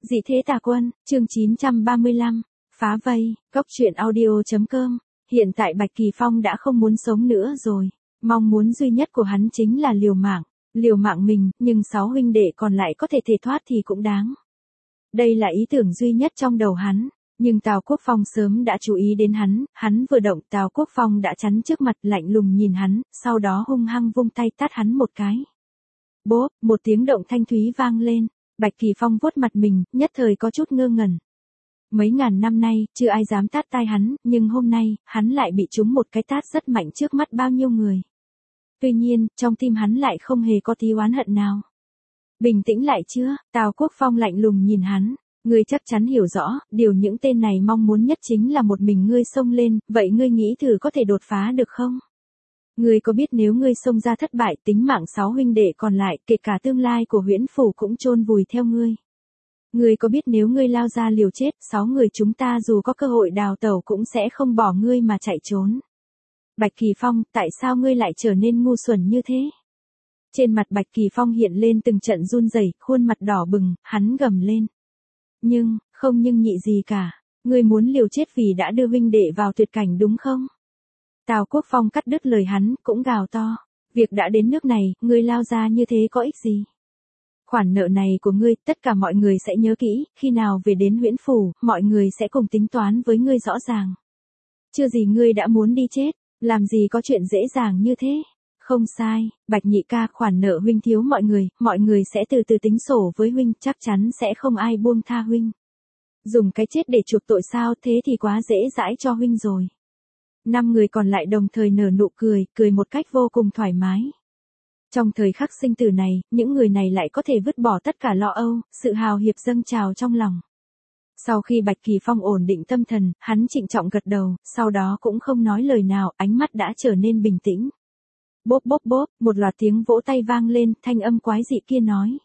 Dị thế tà quân, chương 935, phá vây, Cốc truyện audio.com. Hiện tại Bạch Kỳ Phong đã không muốn sống nữa rồi, mong muốn duy nhất của hắn chính là liều mạng mình, nhưng 6 huynh đệ còn lại có thể thoát thì cũng đáng. Đây là ý tưởng duy nhất trong đầu hắn, nhưng Tào Quốc Phong sớm đã chú ý đến hắn vừa động Tào Quốc Phong đã chắn trước mặt lạnh lùng nhìn hắn, sau đó hung hăng vung tay tát hắn một cái. Bốp, một tiếng động thanh thúy vang lên. Bạch Kỳ Phong vuốt mặt mình, nhất thời có chút ngơ ngẩn. Mấy ngàn năm nay, chưa ai dám tát tai hắn, nhưng hôm nay, hắn lại bị trúng một cái tát rất mạnh trước mắt bao nhiêu người. Tuy nhiên, trong tim hắn lại không hề có tí oán hận nào. Bình tĩnh lại chưa? Tào Quốc Phong lạnh lùng nhìn hắn. Ngươi chắc chắn hiểu rõ, điều những tên này mong muốn nhất chính là một mình ngươi xông lên, vậy ngươi nghĩ thử có thể đột phá được không? Ngươi có biết nếu ngươi xông ra thất bại, tính mạng 6 huynh đệ còn lại, kể cả tương lai của Huyễn Phủ cũng chôn vùi theo ngươi. Ngươi có biết nếu ngươi lao ra liều chết, 6 người chúng ta dù có cơ hội đào tẩu cũng sẽ không bỏ ngươi mà chạy trốn. Bạch Kỳ Phong, tại sao ngươi lại trở nên ngu xuẩn như thế? Trên mặt Bạch Kỳ Phong hiện lên từng trận run rẩy, khuôn mặt đỏ bừng, hắn gầm lên. Không nhưng nhị gì cả, ngươi muốn liều chết vì đã đưa huynh đệ vào tuyệt cảnh đúng không? Tào Quốc Phong cắt đứt lời hắn, cũng gào to. Việc đã đến nước này, ngươi lao ra như thế có ích gì? Khoản nợ này của ngươi, tất cả mọi người sẽ nhớ kỹ, khi nào về đến Huyễn Phủ, mọi người sẽ cùng tính toán với ngươi rõ ràng. Chưa gì ngươi đã muốn đi chết, làm gì có chuyện dễ dàng như thế? Không sai, Bạch nhị ca, khoản nợ huynh thiếu mọi người sẽ từ từ tính sổ với huynh, chắc chắn sẽ không ai buông tha huynh. Dùng cái chết để chuộc tội sao, thế thì quá dễ dãi cho huynh rồi. 5 người còn lại đồng thời nở nụ cười một cách vô cùng thoải mái. Trong thời khắc sinh tử này, những người này lại có thể vứt bỏ tất cả lo âu, sự hào hiệp dâng trào trong lòng. Sau khi Bạch Kỳ Phong ổn định tâm thần, hắn trịnh trọng gật đầu, sau đó cũng không nói lời nào, ánh mắt đã trở nên bình tĩnh. Bốp bốp bốp, một loạt tiếng vỗ tay vang lên, thanh âm quái dị kia nói.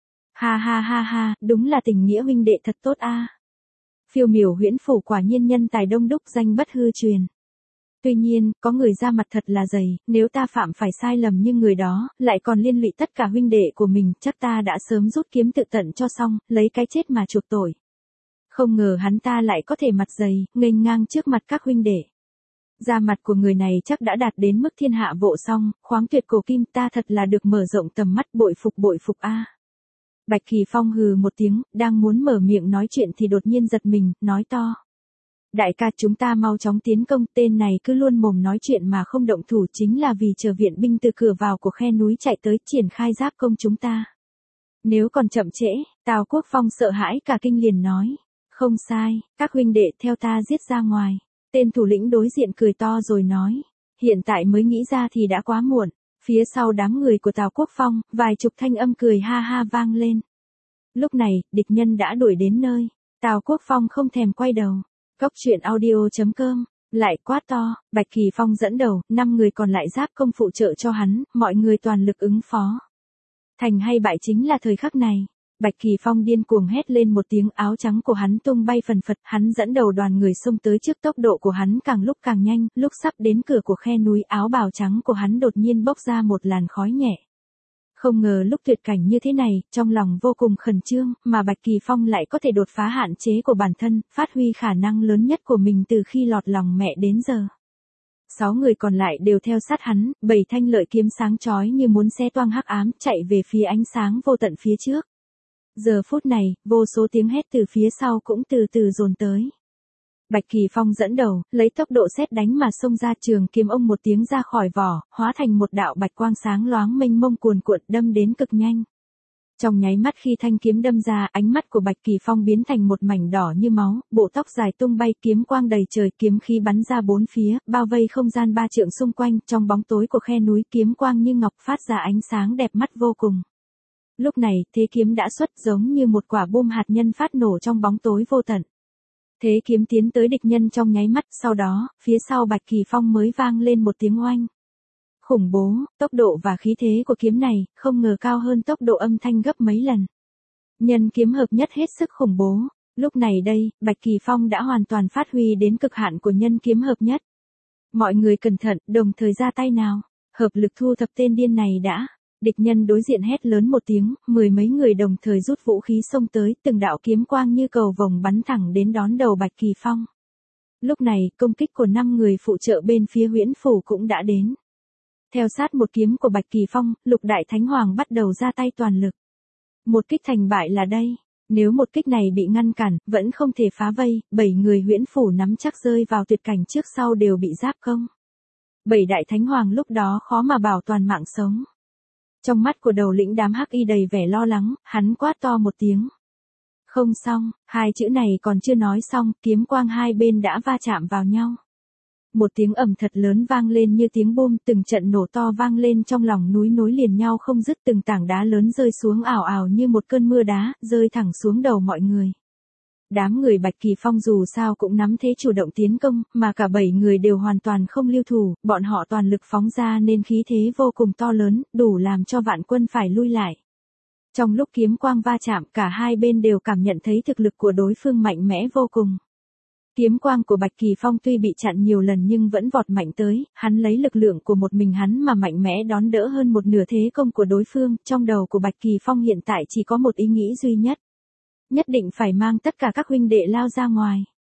Ha ha ha ha, đúng là tình nghĩa huynh đệ thật tốt a. Phiêu miểu Huyễn Phủ quả nhiên nhân tài đông đúc, danh bất hư truyền. Tuy nhiên, có người ra mặt thật là dày, nếu ta phạm phải sai lầm như người đó, lại còn liên lụy tất cả huynh đệ của mình, chắc ta đã sớm rút kiếm tự tận cho xong, lấy cái chết mà chuộc tội. Không ngờ hắn ta lại có thể mặt dày, nghênh ngang trước mặt các huynh đệ. Da mặt của người này chắc đã đạt đến mức thiên hạ vô song, khoáng tuyệt cổ kim, ta thật là được mở rộng tầm mắt, bội phục a. Bạch Kỳ Phong hừ một tiếng, đang muốn mở miệng nói chuyện thì đột nhiên giật mình, nói to. Đại ca, chúng ta mau chóng tiến công, tên này cứ luôn mồm nói chuyện mà không động thủ, chính là vì chờ viện binh từ cửa vào của khe núi chạy tới triển khai giáp công chúng ta. Nếu còn chậm trễ, Tào Quốc Phong sợ hãi cả kinh liền nói. Không sai, các huynh đệ theo ta giết ra ngoài. Tên thủ lĩnh đối diện cười to rồi nói. Hiện tại mới nghĩ ra thì đã quá muộn. Phía sau đám người của Tào Quốc Phong, vài chục thanh âm cười ha ha vang lên. Lúc này, địch nhân đã đuổi đến nơi. Tào Quốc Phong không thèm quay đầu. Cốc truyện audio.com, lại quát to, Bạch Kỳ Phong dẫn đầu, 5 người còn lại giáp công phụ trợ cho hắn, mọi người toàn lực ứng phó. Thành hay bại chính là thời khắc này. Bạch Kỳ Phong điên cuồng hét lên một tiếng, áo trắng của hắn tung bay phần phật, hắn dẫn đầu đoàn người xông tới trước, tốc độ của hắn càng lúc càng nhanh, lúc sắp đến cửa của khe núi, áo bào trắng của hắn đột nhiên bốc ra một làn khói nhẹ. Không ngờ lúc tuyệt cảnh như thế này, trong lòng vô cùng khẩn trương, mà Bạch Kỳ Phong lại có thể đột phá hạn chế của bản thân, phát huy khả năng lớn nhất của mình từ khi lọt lòng mẹ đến giờ. 6 người còn lại đều theo sát hắn, 7 thanh lợi kiếm sáng chói như muốn xé toang hắc ám, chạy về phía ánh sáng vô tận phía trước. Giờ phút này, vô số tiếng hét từ phía sau cũng từ từ dồn tới. Bạch Kỳ Phong dẫn đầu, lấy tốc độ sét đánh mà xông ra, trường kiếm ông một tiếng ra khỏi vỏ, hóa thành một đạo bạch quang sáng loáng mênh mông cuồn cuộn, đâm đến cực nhanh. Trong nháy mắt khi thanh kiếm đâm ra, ánh mắt của Bạch Kỳ Phong biến thành một mảnh đỏ như máu, bộ tóc dài tung bay, kiếm quang đầy trời, kiếm khí bắn ra bốn phía, bao vây không gian 3 trượng xung quanh, trong bóng tối của khe núi, kiếm quang như ngọc phát ra ánh sáng đẹp mắt vô cùng. Lúc này, thế kiếm đã xuất, giống như một quả bom hạt nhân phát nổ trong bóng tối vô tận. Thế kiếm tiến tới địch nhân trong nháy mắt, sau đó, phía sau Bạch Kỳ Phong mới vang lên một tiếng oanh. Khủng bố, tốc độ và khí thế của kiếm này, không ngờ cao hơn tốc độ âm thanh gấp mấy lần. Nhân kiếm hợp nhất hết sức khủng bố. Lúc này đây, Bạch Kỳ Phong đã hoàn toàn phát huy đến cực hạn của nhân kiếm hợp nhất. Mọi người cẩn thận, đồng thời ra tay nào. Hợp lực thu thập tên điên này đã. Địch nhân đối diện hét lớn một tiếng, mười mấy người đồng thời rút vũ khí xông tới, từng đạo kiếm quang như cầu vồng bắn thẳng đến đón đầu Bạch Kỳ Phong. Lúc này, công kích của 5 người phụ trợ bên phía Huyễn Phủ cũng đã đến. Theo sát một kiếm của Bạch Kỳ Phong, Lục Đại Thánh Hoàng bắt đầu ra tay toàn lực. Một kích thành bại là đây. Nếu một kích này bị ngăn cản, vẫn không thể phá vây, 7 người Huyễn Phủ nắm chắc rơi vào tuyệt cảnh trước sau đều bị giáp công. 7 Đại Thánh Hoàng lúc đó khó mà bảo toàn mạng sống. Trong mắt của đầu lĩnh đám hắc y đầy vẻ lo lắng, hắn quát to một tiếng. Không xong, hai chữ này còn chưa nói xong, kiếm quang hai bên đã va chạm vào nhau. Một tiếng ầm thật lớn vang lên như tiếng bom, từng trận nổ to vang lên trong lòng núi nối liền nhau không dứt, từng tảng đá lớn rơi xuống ảo ảo như một cơn mưa đá, rơi thẳng xuống đầu mọi người. Đám người Bạch Kỳ Phong dù sao cũng nắm thế chủ động tiến công, mà cả 7 người đều hoàn toàn không lưu thủ, bọn họ toàn lực phóng ra nên khí thế vô cùng to lớn, đủ làm cho vạn quân phải lui lại. Trong lúc kiếm quang va chạm, cả hai bên đều cảm nhận thấy thực lực của đối phương mạnh mẽ vô cùng. Kiếm quang của Bạch Kỳ Phong tuy bị chặn nhiều lần nhưng vẫn vọt mạnh tới, hắn lấy lực lượng của một mình hắn mà mạnh mẽ đón đỡ hơn một nửa thế công của đối phương, trong đầu của Bạch Kỳ Phong hiện tại chỉ có một ý nghĩ duy nhất. Nhất định phải mang tất cả các huynh đệ lao ra ngoài.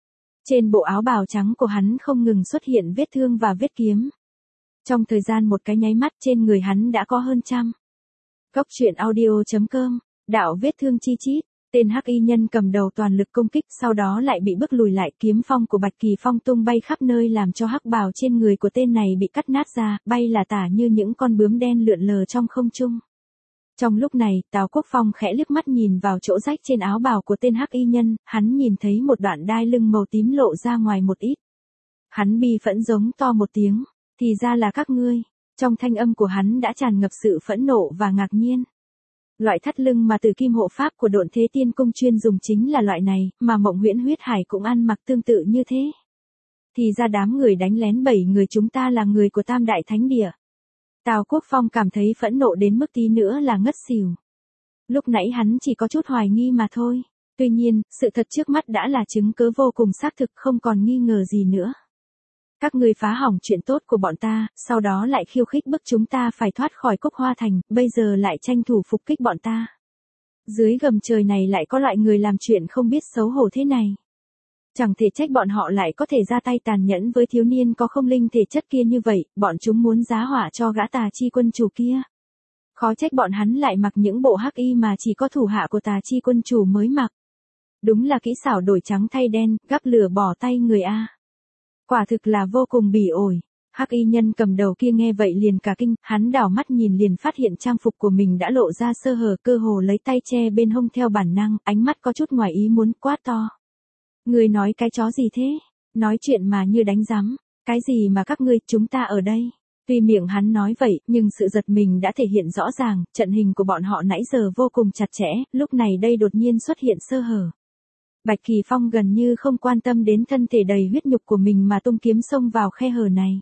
Trên bộ áo bào trắng của hắn không ngừng xuất hiện vết thương và vết kiếm. Trong thời gian một cái nháy mắt trên người hắn đã có hơn trăm. Cốc truyện audio.com, đạo vết thương chi chít, tên hắc y nhân cầm đầu toàn lực công kích sau đó lại bị bức lùi lại, kiếm phong của Bạch Kỳ Phong tung bay khắp nơi làm cho hắc bào trên người của tên này bị cắt nát ra, bay là tả như những con bướm đen lượn lờ trong không trung. Trong lúc này, Tào Quốc Phong khẽ liếc mắt nhìn vào chỗ rách trên áo bào của tên hắc y nhân, hắn nhìn thấy một đoạn đai lưng màu tím lộ ra ngoài một ít. Hắn bi phẫn giống to một tiếng, thì ra là các ngươi. Trong thanh âm của hắn đã tràn ngập sự phẫn nộ và ngạc nhiên. Loại thắt lưng mà Tử Kim hộ pháp của Độn Thế Tiên Cung chuyên dùng chính là loại này, mà Mộng Huyễn Huyết Hải cũng ăn mặc tương tự như thế. Thì ra đám người đánh lén 7 người chúng ta là người của Tam Đại Thánh Địa. Tào Quốc Phong cảm thấy phẫn nộ đến mức tí nữa là ngất xỉu. Lúc nãy hắn chỉ có chút hoài nghi mà thôi. Tuy nhiên, sự thật trước mắt đã là chứng cớ vô cùng xác thực, không còn nghi ngờ gì nữa. Các ngươi phá hỏng chuyện tốt của bọn ta, sau đó lại khiêu khích bức chúng ta phải thoát khỏi Cốc Hoa Thành, bây giờ lại tranh thủ phục kích bọn ta. Dưới gầm trời này lại có loại người làm chuyện không biết xấu hổ thế này. Chẳng thể trách bọn họ lại có thể ra tay tàn nhẫn với thiếu niên có không linh thể chất kia như vậy, bọn chúng muốn giá họa cho gã Tà Chi quân chủ kia. Khó trách bọn hắn lại mặc những bộ hắc y mà chỉ có thủ hạ của Tà Chi quân chủ mới mặc. Đúng là kỹ xảo đổi trắng thay đen, gắp lửa bỏ tay người a. Quả thực là vô cùng bỉ ổi. Hắc y nhân cầm đầu kia nghe vậy liền cả kinh, hắn đảo mắt nhìn liền phát hiện trang phục của mình đã lộ ra sơ hở, cơ hồ lấy tay che bên hông theo bản năng, ánh mắt có chút ngoài ý muốn, quát to. Ngươi nói cái chó gì thế? Nói chuyện mà như đánh rắm. Cái gì mà các ngươi, chúng ta ở đây? Tuy miệng hắn nói vậy, nhưng sự giật mình đã thể hiện rõ ràng, trận hình của bọn họ nãy giờ vô cùng chặt chẽ, lúc này đây đột nhiên xuất hiện sơ hở. Bạch Kỳ Phong gần như không quan tâm đến thân thể đầy huyết nhục của mình mà tung kiếm xông vào khe hở này.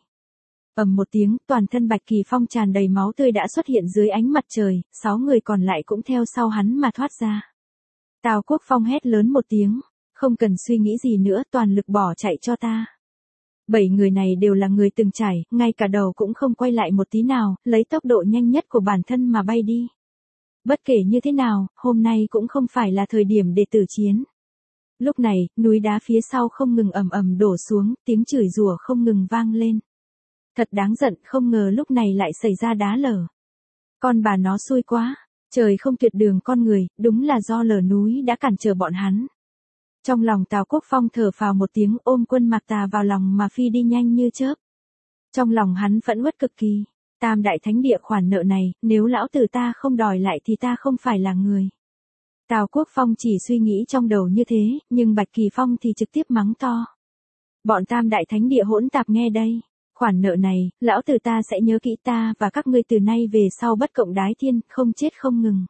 Ầm một tiếng, toàn thân Bạch Kỳ Phong tràn đầy máu tươi đã xuất hiện dưới ánh mặt trời, 6 người còn lại cũng theo sau hắn mà thoát ra. Tào Quốc Phong hét lớn một tiếng, không cần suy nghĩ gì nữa, toàn lực bỏ chạy cho ta. 7 người này đều là người từng trải, ngay cả đầu cũng không quay lại một tí nào, lấy tốc độ nhanh nhất của bản thân mà bay đi. Bất kể như thế nào, hôm nay cũng không phải là thời điểm để tử chiến. Lúc này, núi đá phía sau không ngừng ầm ầm đổ xuống, tiếng chửi rủa không ngừng vang lên. Thật đáng giận, không ngờ lúc này lại xảy ra đá lở. Con bà nó xui quá, trời không tuyệt đường con người, đúng là do lở núi đã cản trở bọn hắn. Trong lòng Tào Quốc Phong thở phào một tiếng, ôm Quân Mạc Tà vào lòng mà phi đi nhanh như chớp. Trong lòng hắn phẫn uất cực kỳ, Tam Đại Thánh Địa khoản nợ này, nếu lão tử ta không đòi lại thì ta không phải là người. Tào Quốc Phong chỉ suy nghĩ trong đầu như thế, nhưng Bạch Kỳ Phong thì trực tiếp mắng to. Bọn Tam Đại Thánh Địa hỗn tạp nghe đây, khoản nợ này, lão tử ta sẽ nhớ kỹ, ta và các ngươi từ nay về sau bất cộng đái thiên, không chết không ngừng.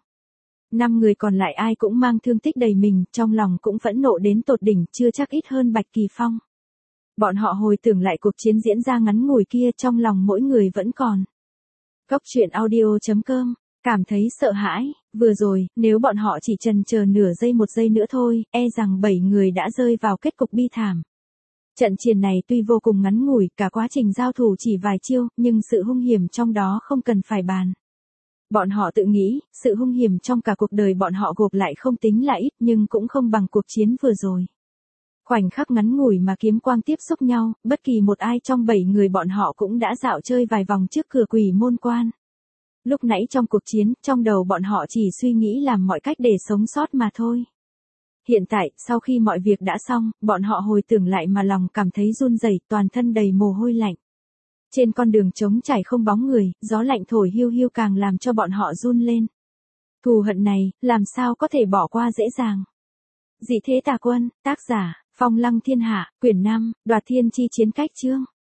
5 người còn lại ai cũng mang thương tích đầy mình, trong lòng cũng phẫn nộ đến tột đỉnh, chưa chắc ít hơn Bạch Kỳ Phong. Bọn họ hồi tưởng lại cuộc chiến diễn ra ngắn ngủi kia, trong lòng mỗi người vẫn còn. Cốc truyện audio.com, cảm thấy sợ hãi, vừa rồi, nếu bọn họ chỉ chần chờ nửa giây một giây nữa thôi, e rằng 7 người đã rơi vào kết cục bi thảm. Trận chiến này tuy vô cùng ngắn ngủi, cả quá trình giao thủ chỉ vài chiêu, nhưng sự hung hiểm trong đó không cần phải bàn. Bọn họ tự nghĩ, sự hung hiểm trong cả cuộc đời bọn họ gộp lại không tính là ít nhưng cũng không bằng cuộc chiến vừa rồi. Khoảnh khắc ngắn ngủi mà kiếm quang tiếp xúc nhau, bất kỳ một ai trong 7 người bọn họ cũng đã dạo chơi vài vòng trước cửa quỷ môn quan. Lúc nãy trong cuộc chiến, trong đầu bọn họ chỉ suy nghĩ làm mọi cách để sống sót mà thôi. Hiện tại, sau khi mọi việc đã xong, bọn họ hồi tưởng lại mà lòng cảm thấy run rẩy, toàn thân đầy mồ hôi lạnh. Trên con đường trống trải không bóng người, gió lạnh thổi hiu hiu càng làm cho bọn họ run lên. Thù hận này, làm sao có thể bỏ qua dễ dàng. Dị thế tà quân, tác giả, Phong Lăng Thiên Hạ, quyển 5, Đoạt Thiên Chi Chiến Cách chương.